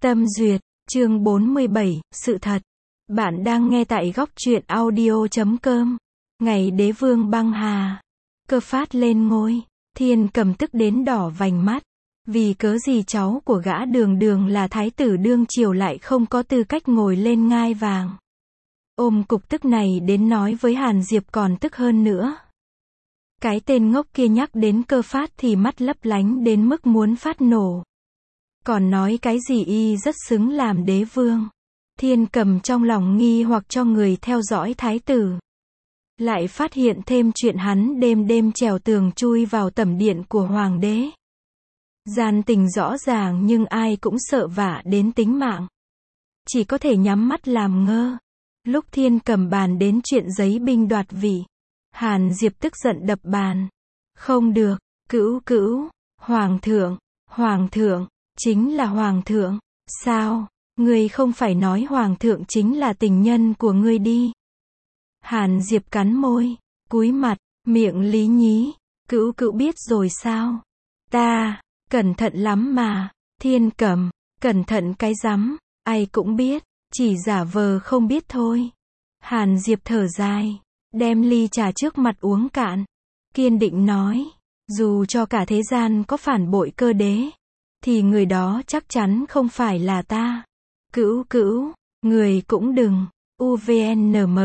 Tâm duyệt, chương 47, sự thật. Bạn đang nghe tại góc truyện audio.com. Ngày đế vương băng hà. Cơ phát lên ngôi. Thiên Cầm tức đến đỏ vành mắt. Vì cớ gì cháu của gã Đường Đường là thái tử đương triều lại không có tư cách ngồi lên ngai vàng. Ôm cục tức này đến nói với Hàn Diệp còn tức hơn nữa. Cái tên ngốc kia nhắc đến Cơ phát thì mắt lấp lánh đến mức muốn phát nổ. Còn nói cái gì y rất xứng làm đế vương. Thiên Cầm trong lòng nghi hoặc cho người theo dõi thái tử. Lại phát hiện thêm chuyện hắn đêm đêm trèo tường chui vào tẩm điện của hoàng đế. Gian tình rõ ràng nhưng ai cũng sợ vả đến tính mạng. Chỉ có thể nhắm mắt làm ngơ. Lúc Thiên Cầm bàn đến chuyện giấy binh đoạt vị, Hàn Diệp tức giận đập bàn. Không được, cữu, hoàng thượng, chính là hoàng thượng. Sao, ngươi không phải nói hoàng thượng chính là tình nhân của ngươi đi. Hàn Diệp cắn môi, cúi mặt, miệng lý nhí. Cữu biết rồi sao? Ta, cẩn thận lắm mà. Thiên Cầm, cẩn thận cái rắm, ai cũng biết, chỉ giả vờ không biết thôi. Hàn Diệp thở dài, đem ly trà trước mặt uống cạn. Kiên định nói, dù cho cả thế gian có phản bội Cơ đế, thì người đó chắc chắn không phải là ta. Cữu, người cũng đừng, UVNM,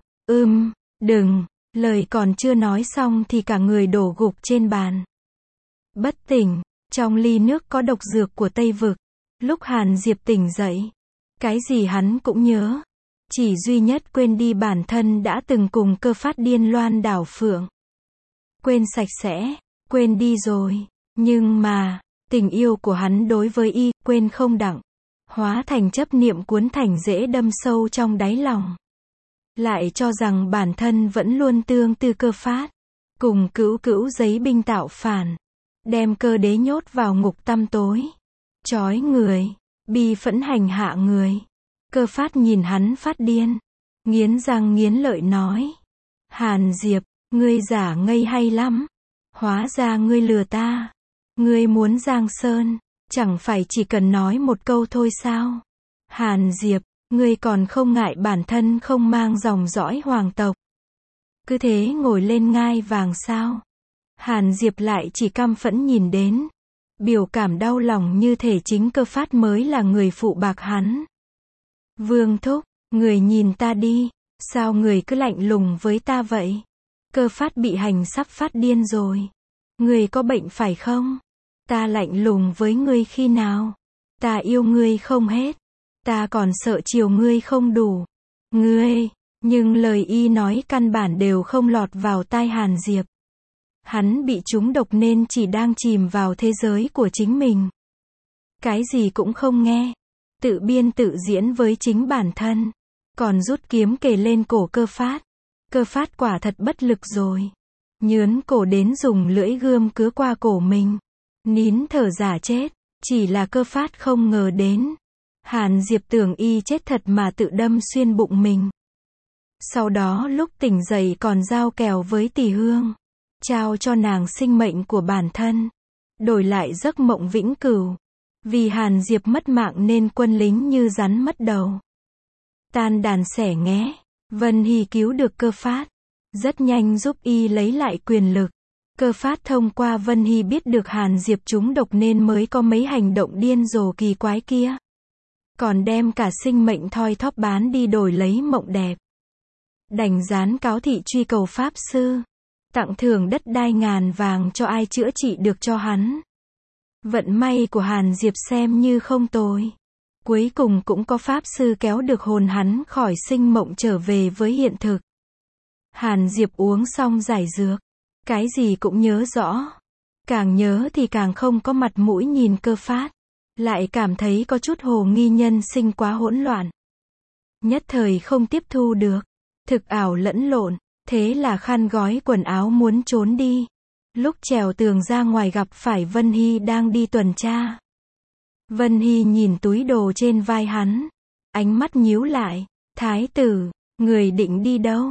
đừng, lời còn chưa nói xong thì cả người đổ gục trên bàn. Bất tỉnh, trong ly nước có độc dược của Tây Vực. Lúc Hàn Diệp tỉnh dậy, cái gì hắn cũng nhớ. Chỉ duy nhất quên đi bản thân đã từng cùng Cơ phát điên loan đảo phượng. Quên sạch sẽ, quên đi rồi. Nhưng mà, tình yêu của hắn đối với y, quên không đặng. Hóa thành chấp niệm cuốn thành rễ đâm sâu trong đáy lòng. Lại cho rằng bản thân vẫn luôn tương tư Cơ phát. Cùng cữu giấy binh tạo phản. Đem Cơ đế nhốt vào ngục tăm tối. Trói người, bi phẫn hành hạ người. Cơ phát nhìn hắn phát điên. Nghiến răng nghiến lợi nói. Hàn Diệp, ngươi giả ngây hay lắm. Hóa ra ngươi lừa ta. Ngươi muốn giang sơn, chẳng phải chỉ cần nói một câu thôi sao? Hàn Diệp, ngươi còn không ngại bản thân không mang dòng dõi hoàng tộc. Cứ thế ngồi lên ngai vàng sao? Hàn Diệp lại chỉ căm phẫn nhìn đến. Biểu cảm đau lòng như thể chính Cơ phát mới là người phụ bạc hắn. Vương thúc, người nhìn ta đi, sao người cứ lạnh lùng với ta vậy? Cơ phát bị hành sắp phát điên rồi. Người có bệnh phải không? Ta lạnh lùng với ngươi khi nào? Ta yêu ngươi không hết. Ta còn sợ chiều ngươi không đủ. Ngươi, nhưng lời y nói căn bản đều không lọt vào tai Hàn Diệp. Hắn bị trúng độc nên chỉ đang chìm vào thế giới của chính mình. Cái gì cũng không nghe. Tự biên tự diễn với chính bản thân. Còn rút kiếm kề lên cổ Cơ phát. Cơ phát quả thật bất lực rồi. Nhướn cổ đến dùng lưỡi gươm cứa qua cổ mình. Nín thở giả chết. Chỉ là Cơ phát không ngờ đến. Hàn Diệp tưởng y chết thật mà tự đâm xuyên bụng mình. Sau đó lúc tỉnh dậy còn giao kèo với Tỷ Hương. Trao cho nàng sinh mệnh của bản thân. Đổi lại giấc mộng vĩnh cửu. Vì Hàn Diệp mất mạng nên quân lính như rắn mất đầu. Tan đàn xẻ nghé. Vân Hy cứu được Cơ phát. Rất nhanh giúp y lấy lại quyền lực. Cơ phát thông qua Vân Hy biết được Hàn Diệp trúng độc nên mới có mấy hành động điên rồ kỳ quái kia. Còn đem cả sinh mệnh thoi thóp bán đi đổi lấy mộng đẹp. Đành dán cáo thị truy cầu pháp sư. Tặng thưởng đất đai ngàn vàng cho ai chữa trị được cho hắn. Vận may của Hàn Diệp xem như không tồi. Cuối cùng cũng có pháp sư kéo được hồn hắn khỏi sinh mộng trở về với hiện thực. Hàn Diệp uống xong giải dược. Cái gì cũng nhớ rõ. Càng nhớ thì càng không có mặt mũi nhìn Cơ phát. Lại cảm thấy có chút hồ nghi nhân sinh quá hỗn loạn. Nhất thời không tiếp thu được. Thực ảo lẫn lộn. Thế là khăn gói quần áo muốn trốn đi. Lúc trèo tường ra ngoài gặp phải Vân Hy đang đi tuần tra. Vân Hy nhìn túi đồ trên vai hắn. Ánh mắt nhíu lại. Thái tử, người định đi đâu?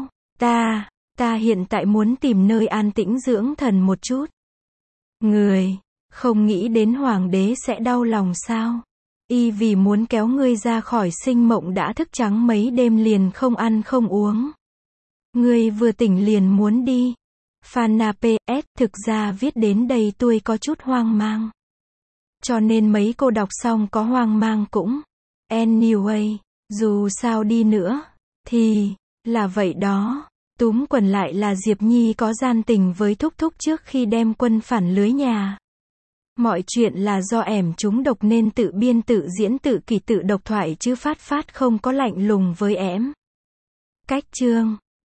Ta hiện tại muốn tìm nơi an tĩnh dưỡng thần một chút. Người, không nghĩ đến hoàng đế sẽ đau lòng sao? Y vì muốn kéo ngươi ra khỏi sinh mộng đã thức trắng mấy đêm liền không ăn không uống. Ngươi vừa tỉnh liền muốn đi. Fana PS, thực ra viết đến đây tôi có chút hoang mang. Cho nên mấy cô đọc xong có hoang mang cũng. Anyway, dù sao đi nữa, thì, là vậy đó. Túm quần lại là Diệp Nhi có gian tình với Thúc Thúc trước khi đem quân phản lưới nhà. Mọi chuyện là do ẻm chúng độc nên tự biên tự diễn tự kỷ tự độc thoại chứ Phát Phát không có lạnh lùng với ẻm. Cách chương